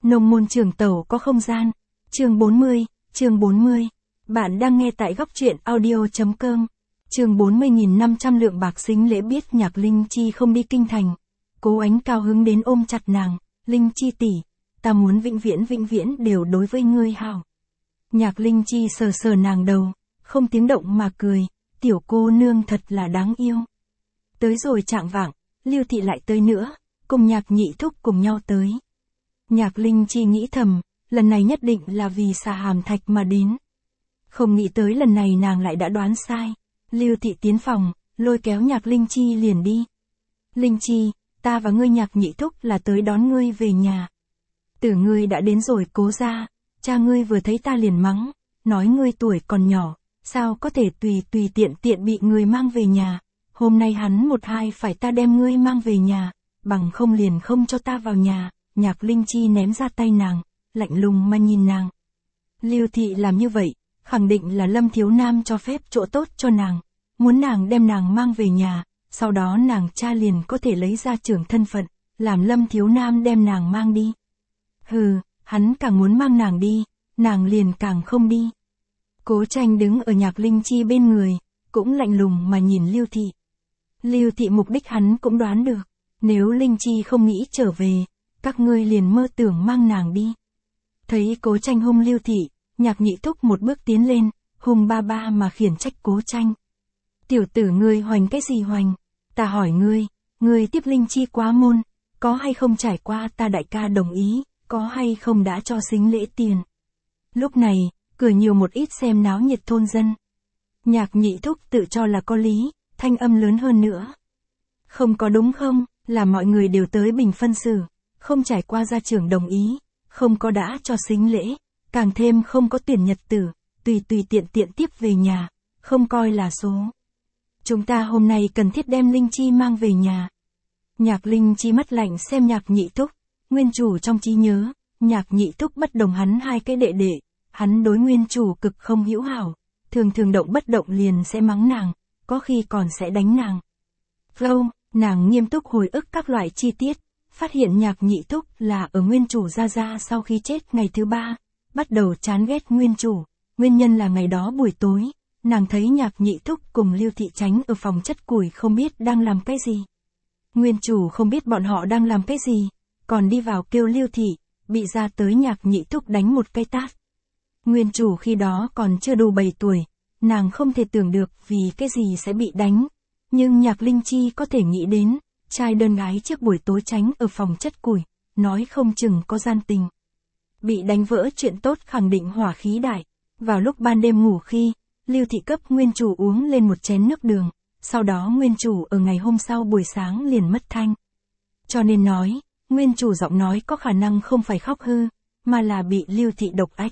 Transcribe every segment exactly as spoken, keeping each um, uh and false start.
Nông môn trường tẩu có không gian. Chương bốn mươi, chương bốn mươi. Bạn đang nghe tại góc truyện audio.com. Chương bốn mươi nghìn năm trăm lượng bạc sính lễ biết Nhạc Linh Chi không đi kinh thành. Cố Ánh cao hứng đến ôm chặt nàng, Linh Chi tỷ, ta muốn vĩnh viễn vĩnh viễn đều đối với ngươi hảo. Nhạc Linh Chi sờ sờ nàng đầu, không tiếng động mà cười, tiểu cô nương thật là đáng yêu. Tới rồi chạng vạng, Lưu Thị lại tới nữa, cùng Nhạc Nhị Thúc cùng nhau tới. Nhạc Linh Chi nghĩ thầm, lần này nhất định là vì xà hàm thạch mà đến. Không nghĩ tới lần này nàng lại đã đoán sai. Lưu Thị tiến phòng, lôi kéo Nhạc Linh Chi liền đi. Linh Chi, ta và ngươi Nhạc Nhị Thúc là tới đón ngươi về nhà. Tử ngươi đã đến rồi cố ra, cha ngươi vừa thấy ta liền mắng, nói ngươi tuổi còn nhỏ, sao có thể tùy tùy tiện tiện bị người mang về nhà. Hôm nay hắn một hai phải ta đem ngươi mang về nhà, bằng không liền không cho ta vào nhà. Nhạc Linh Chi ném ra tay nàng, lạnh lùng mà nhìn nàng. Lưu Thị làm như vậy, khẳng định là Lâm Thiếu Nam cho phép chỗ tốt cho nàng, muốn nàng đem nàng mang về nhà, sau đó nàng cha liền có thể lấy ra trưởng thân phận, làm Lâm Thiếu Nam đem nàng mang đi. Hừ, hắn càng muốn mang nàng đi, nàng liền càng không đi. Cố Tranh đứng ở Nhạc Linh Chi bên người, cũng lạnh lùng mà nhìn Lưu Thị. Lưu Thị mục đích hắn cũng đoán được, nếu Linh Chi không nghĩ trở về, các ngươi liền mơ tưởng mang nàng đi. Thấy Cố Tranh hung Lưu Thị, Nhạc Nhị Thúc một bước tiến lên, hung ba ba mà khiển trách Cố Tranh. Tiểu tử ngươi hoành cái gì hoành? Ta hỏi ngươi, ngươi tiếp Linh Chi quá môn, có hay không trải qua ta đại ca đồng ý, có hay không đã cho sính lễ tiền? Lúc này, cửa nhiều một ít xem náo nhiệt thôn dân. Nhạc Nhị Thúc tự cho là có lý, thanh âm lớn hơn nữa. Không có đúng không, là mọi người đều tới bình phân xử, không trải qua gia trưởng đồng ý, không có đã cho sính lễ, càng thêm không có tuyển nhật tử, tùy tùy tiện tiện tiếp về nhà, không coi là số. Chúng ta hôm nay cần thiết đem Linh Chi mang về nhà. Nhạc Linh Chi mắt lạnh xem Nhạc Nhị Thúc, nguyên chủ trong trí nhớ, Nhạc Nhị Thúc bất đồng hắn hai cái đệ đệ, hắn đối nguyên chủ cực không hữu hảo, thường thường động bất động liền sẽ mắng nàng, có khi còn sẽ đánh nàng. Lâu, nàng nghiêm túc hồi ức các loại chi tiết, phát hiện Nhạc Nhị Thúc là ở nguyên chủ ra ra sau khi chết ngày thứ ba, bắt đầu chán ghét nguyên chủ, nguyên nhân là ngày đó buổi tối, nàng thấy Nhạc Nhị Thúc cùng Lưu Thị tránh ở phòng chất củi không biết đang làm cái gì. Nguyên chủ không biết bọn họ đang làm cái gì, còn đi vào kêu Lưu Thị, bị ra tới Nhạc Nhị Thúc đánh một cái tát. Nguyên chủ khi đó còn chưa đủ bảy tuổi, nàng không thể tưởng được vì cái gì sẽ bị đánh, nhưng Nhạc Linh Chi có thể nghĩ đến, trai đơn gái trước buổi tối tránh ở phòng chất củi, nói không chừng có gian tình. Bị đánh vỡ chuyện tốt khẳng định hỏa khí đại, vào lúc ban đêm ngủ khi, Lưu Thị cấp nguyên chủ uống lên một chén nước đường, sau đó nguyên chủ ở ngày hôm sau buổi sáng liền mất thanh. Cho nên nói, nguyên chủ giọng nói có khả năng không phải khóc hư, mà là bị Lưu Thị độc ách.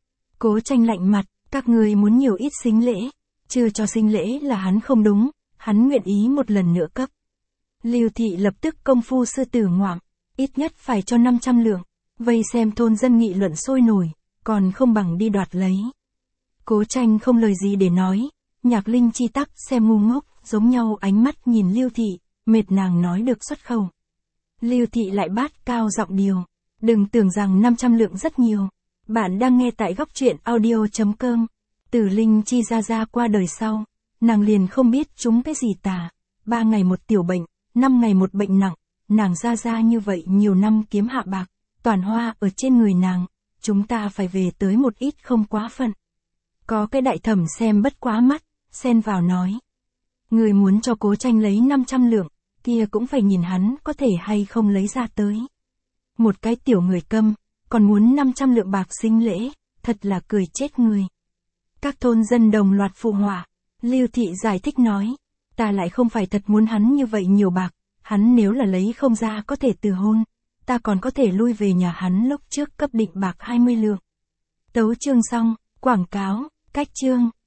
Cố Tranh lạnh mặt, các người muốn nhiều ít sính lễ, chưa cho sính lễ là hắn không đúng, hắn nguyện ý một lần nữa cấp. Lưu Thị lập tức công phu sư tử ngoạm, ít nhất phải cho năm trăm lượng, vây xem thôn dân nghị luận sôi nổi, còn không bằng đi đoạt lấy. Cố Tranh không lời gì để nói, Nhạc Linh Chi tắc xem ngu ngốc, giống nhau ánh mắt nhìn Lưu Thị, mệt nàng nói được xuất khẩu. Lưu Thị lại bát cao giọng điều, đừng tưởng rằng năm trăm lượng rất nhiều. Bạn đang nghe tại góc truyện audio.com. Từ Linh Chi ra ra qua đời sau, nàng liền không biết chúng cái gì tà, ba ngày một tiểu bệnh, năm ngày một bệnh nặng, nàng ra ra như vậy nhiều năm kiếm hạ bạc, toàn hoa ở trên người nàng, chúng ta phải về tới một ít không quá phận. Có cái đại thẩm xem bất quá mắt, xen vào nói. Người muốn cho Cố Tranh lấy năm trăm lượng, kia cũng phải nhìn hắn có thể hay không lấy ra tới. Một cái tiểu người câm, còn muốn năm trăm lượng bạc sính lễ, thật là cười chết người. Các thôn dân đồng loạt phụ họa, Lưu Thị giải thích nói, ta lại không phải thật muốn hắn như vậy nhiều bạc, hắn nếu là lấy không ra có thể từ hôn, ta còn có thể lui về nhà hắn lúc trước cấp định bạc hai mươi lượng. Tấu chương xong, quảng cáo, cách chương.